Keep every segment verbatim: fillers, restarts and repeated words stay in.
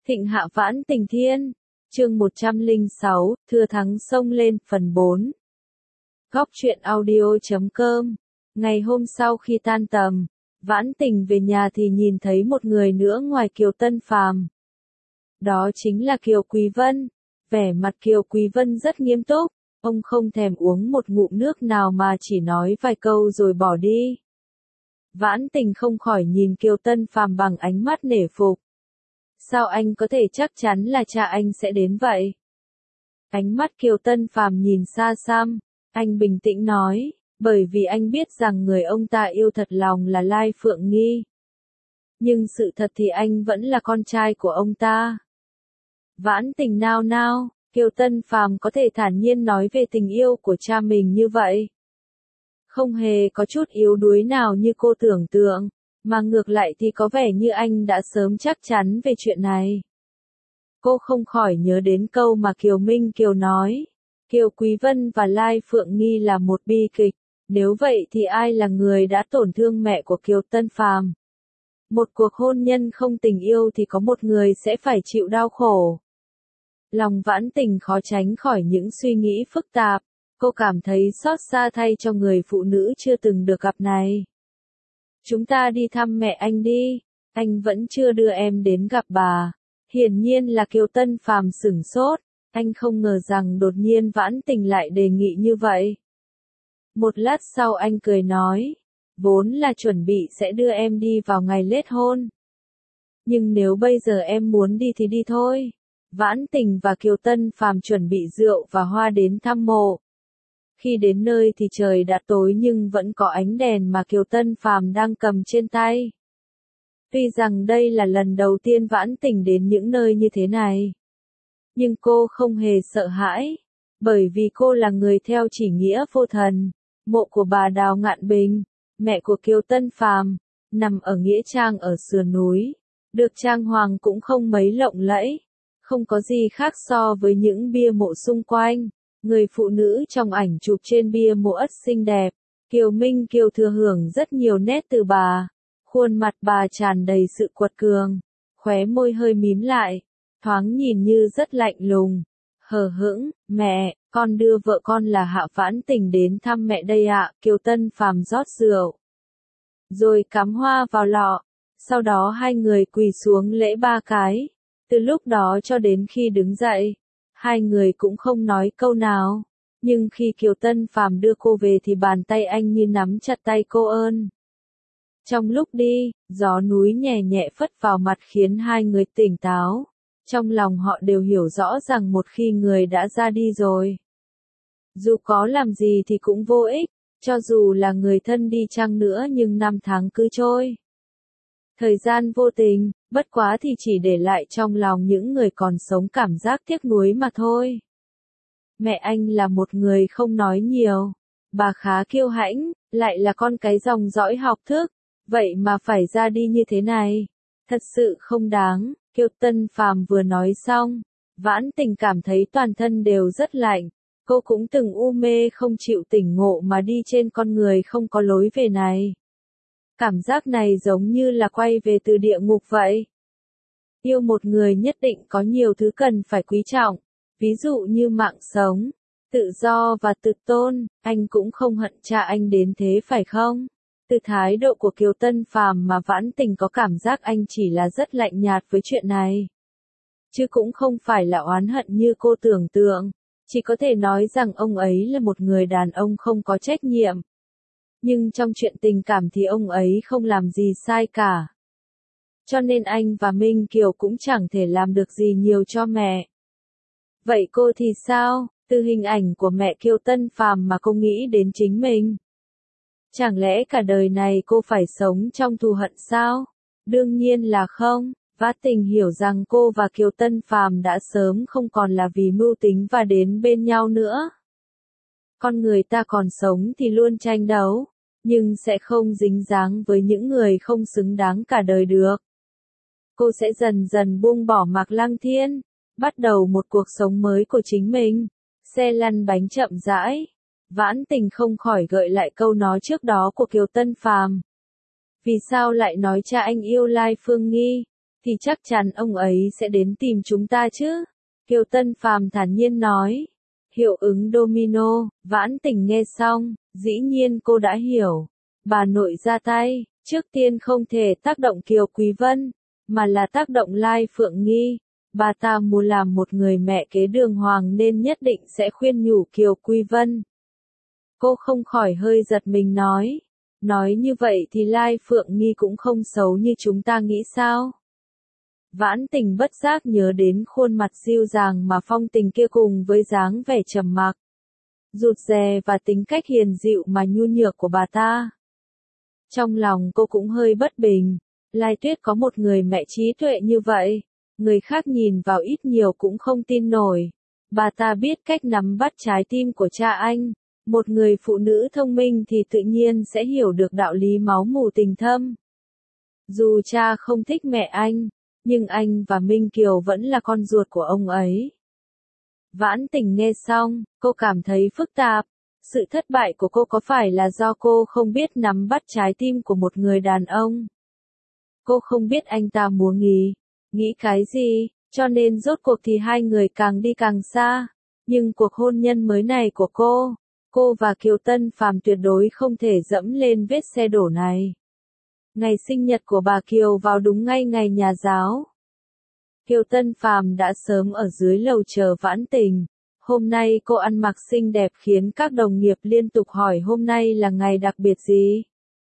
Thịnh hạ vãn tình thiên, chương một trăm lẻ sáu, thừa thắng xông lên, phần bốn. Góc truyện audio chấm com. Ngày hôm sau khi tan tầm, Vãn Tình về nhà thì nhìn thấy một người nữa ngoài Kiều Tân Phàm. Đó chính là Kiều Quý Vân. Vẻ mặt Kiều Quý Vân rất nghiêm túc, ông không thèm uống một ngụm nước nào mà chỉ nói vài câu rồi bỏ đi. Vãn Tình không khỏi nhìn Kiều Tân Phàm bằng ánh mắt nể phục. Sao anh có thể chắc chắn là cha anh sẽ đến vậy? Ánh mắt Kiều Tân Phàm nhìn xa xăm, anh bình tĩnh nói, bởi vì anh biết rằng người ông ta yêu thật lòng là Lai Phượng Nghi. Nhưng sự thật thì anh vẫn là con trai của ông ta. Vãn Tình nao nao, Kiều Tân Phàm có thể thản nhiên nói về tình yêu của cha mình như vậy. Không hề có chút yếu đuối nào như cô tưởng tượng, mà ngược lại thì có vẻ như anh đã sớm chắc chắn về chuyện này. Cô không khỏi nhớ đến câu mà Kiều Minh Kiều nói, Kiều Quý Vân và Lai Phượng Nghi là một bi kịch, nếu vậy thì ai là người đã tổn thương mẹ của Kiều Tân Phàm? Một cuộc hôn nhân không tình yêu thì có một người sẽ phải chịu đau khổ. Lòng Vãn Tình khó tránh khỏi những suy nghĩ phức tạp, cô cảm thấy xót xa thay cho người phụ nữ chưa từng được gặp này. Chúng ta đi thăm mẹ anh đi, anh vẫn chưa đưa em đến gặp bà. Hiển nhiên là Kiều Tân Phàm sửng sốt, anh không ngờ rằng đột nhiên Vãn Tình lại đề nghị như vậy. Một lát sau anh cười nói, vốn là chuẩn bị sẽ đưa em đi vào ngày kết hôn. Nhưng nếu bây giờ em muốn đi thì đi thôi. Vãn Tình và Kiều Tân Phàm chuẩn bị rượu và hoa đến thăm mộ. Khi đến nơi thì trời đã tối nhưng vẫn có ánh đèn mà Kiều Tân Phàm đang cầm trên tay. Tuy rằng đây là lần đầu tiên Vãn Tình đến những nơi như thế này, nhưng cô không hề sợ hãi, bởi vì cô là người theo chỉ nghĩa vô thần. Mộ của bà Đào Ngạn Bình, mẹ của Kiều Tân Phàm, nằm ở nghĩa trang ở sườn núi, được trang hoàng cũng không mấy lộng lẫy, không có gì khác so với những bia mộ xung quanh. Người phụ nữ trong ảnh chụp trên bia mộ ất xinh đẹp, Kiều Minh Kiều thừa hưởng rất nhiều nét từ bà. Khuôn mặt bà tràn đầy sự quật cường, khóe môi hơi mím lại, thoáng nhìn như rất lạnh lùng. Hờ hững, mẹ, con đưa vợ con là Hạ Vãn Tình đến thăm mẹ đây ạ. Kiều Tân Phàm rót rượu, rồi cắm hoa vào lọ, sau đó hai người quỳ xuống lễ ba cái. Từ lúc đó cho đến khi đứng dậy, hai người cũng không nói câu nào, nhưng khi Kiều Tân Phàm đưa cô về thì bàn tay anh như nắm chặt tay cô ơn. Trong lúc đi, gió núi nhẹ nhẹ phất vào mặt khiến hai người tỉnh táo. Trong lòng họ đều hiểu rõ rằng một khi người đã ra đi rồi, dù có làm gì thì cũng vô ích, cho dù là người thân đi chăng nữa nhưng năm tháng cứ trôi. Thời gian vô tình, bất quá thì chỉ để lại trong lòng những người còn sống cảm giác tiếc nuối mà thôi. Mẹ anh là một người không nói nhiều, bà khá kiêu hãnh, lại là con cái dòng dõi học thức, vậy mà phải ra đi như thế này, thật sự không đáng. Kiều Tân Phàm vừa nói xong, Vãn Tình cảm thấy toàn thân đều rất lạnh, cô cũng từng u mê không chịu tỉnh ngộ mà đi trên con người không có lối về này. Cảm giác này giống như là quay về từ địa ngục vậy. Yêu một người nhất định có nhiều thứ cần phải quý trọng, ví dụ như mạng sống, tự do và tự tôn. Anh cũng không hận cha anh đến thế phải không? Từ thái độ của Kiều Tân Phàm mà Vãn Tình có cảm giác anh chỉ là rất lạnh nhạt với chuyện này, chứ cũng không phải là oán hận như cô tưởng tượng. Chỉ có thể nói rằng ông ấy là một người đàn ông không có trách nhiệm. Nhưng trong chuyện tình cảm thì ông ấy không làm gì sai cả. Cho nên anh và Minh Kiều cũng chẳng thể làm được gì nhiều cho mẹ. Vậy cô thì sao? Từ hình ảnh của mẹ Kiều Tân Phàm mà cô nghĩ đến chính mình. Chẳng lẽ cả đời này cô phải sống trong thù hận sao? Đương nhiên là không. Vãn Tình hiểu rằng cô và Kiều Tân Phàm đã sớm không còn là vì mưu tính và đến bên nhau nữa. Con người ta còn sống thì luôn tranh đấu, nhưng sẽ không dính dáng với những người không xứng đáng cả đời được. Cô sẽ dần dần buông bỏ Mạc Lăng Thiên, bắt đầu một cuộc sống mới của chính mình. Xe lăn bánh chậm rãi. Vãn Tình không khỏi gợi lại câu nói trước đó của Kiều Tân Phàm. Vì sao lại nói cha anh yêu Lai Phương Nghi? thì chắc chắn ông ấy sẽ đến tìm chúng ta chứ. Kiều Tân Phàm thản nhiên nói. Hiệu ứng domino, Vãn Tình nghe xong, dĩ nhiên cô đã hiểu. Bà nội ra tay, trước tiên không thể tác động Kiều Quý Vân, mà là tác động Lai Phượng Nghi. Bà ta muốn làm một người mẹ kế đường hoàng nên nhất định sẽ khuyên nhủ Kiều Quý Vân. Cô không khỏi hơi giật mình nói. Nói như vậy thì Lai Phượng Nghi cũng không xấu như chúng ta nghĩ sao? Vãn Tình bất giác nhớ đến khuôn mặt dịu dàng mà phong tình kia cùng với dáng vẻ trầm mặc, rụt rè và tính cách hiền dịu mà nhu nhược của bà ta. Trong lòng cô cũng hơi bất bình, Lai Tuyết có một người mẹ trí tuệ như vậy, người khác nhìn vào ít nhiều cũng không tin nổi. Bà ta biết cách nắm bắt trái tim của cha anh, một người phụ nữ thông minh thì tự nhiên sẽ hiểu được đạo lý máu mủ tình thâm. Dù cha không thích mẹ anh, nhưng anh và Minh Kiều vẫn là con ruột của ông ấy. Vãn Tình nghe xong, cô cảm thấy phức tạp. Sự thất bại của cô có phải là do cô không biết nắm bắt trái tim của một người đàn ông? Cô không biết anh ta muốn nghĩ, nghĩ cái gì, cho nên rốt cuộc thì hai người càng đi càng xa. Nhưng cuộc hôn nhân mới này của cô, cô và Kiều Tân Phàm tuyệt đối không thể dẫm lên vết xe đổ này. Ngày sinh nhật của bà Kiều vào đúng ngay ngày nhà giáo. Kiều Tân Phàm đã sớm ở dưới lầu chờ Vãn Tình. Hôm nay cô ăn mặc xinh đẹp khiến các đồng nghiệp liên tục hỏi hôm nay là ngày đặc biệt gì.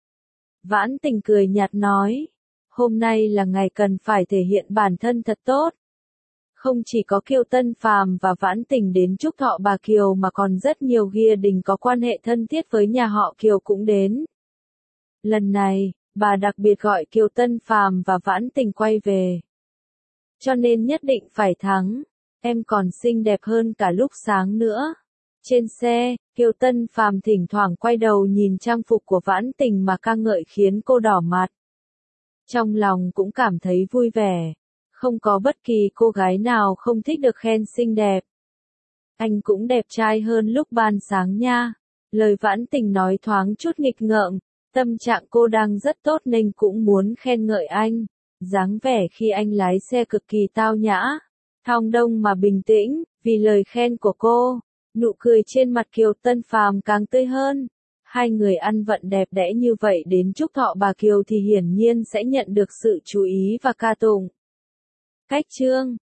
Vãn Tình cười nhạt nói, hôm nay là ngày cần phải thể hiện bản thân thật tốt. Không chỉ có Kiều Tân Phàm và Vãn Tình đến chúc thọ bà Kiều mà còn rất nhiều gia đình có quan hệ thân thiết với nhà họ Kiều cũng đến. Lần này, bà đặc biệt gọi Kiều Tân Phàm và Vãn Tình quay về. Cho nên nhất định phải thắng, em còn xinh đẹp hơn cả lúc sáng nữa. Trên xe, Kiều Tân Phàm thỉnh thoảng quay đầu nhìn trang phục của Vãn Tình mà ca ngợi khiến cô đỏ mặt. Trong lòng cũng cảm thấy vui vẻ, không có bất kỳ cô gái nào không thích được khen xinh đẹp. Anh cũng đẹp trai hơn lúc ban sáng nha. Lời Vãn Tình nói thoáng chút nghịch ngợm, tâm trạng cô đang rất tốt nên cũng muốn khen ngợi anh. Dáng vẻ khi anh lái xe cực kỳ tao nhã, thong dong mà bình tĩnh, vì lời khen của cô, nụ cười trên mặt Kiều Tân Phàm càng tươi hơn. Hai người ăn vận đẹp đẽ như vậy đến chúc thọ bà Kiều thì hiển nhiên sẽ nhận được sự chú ý và ca tụng. Cách chương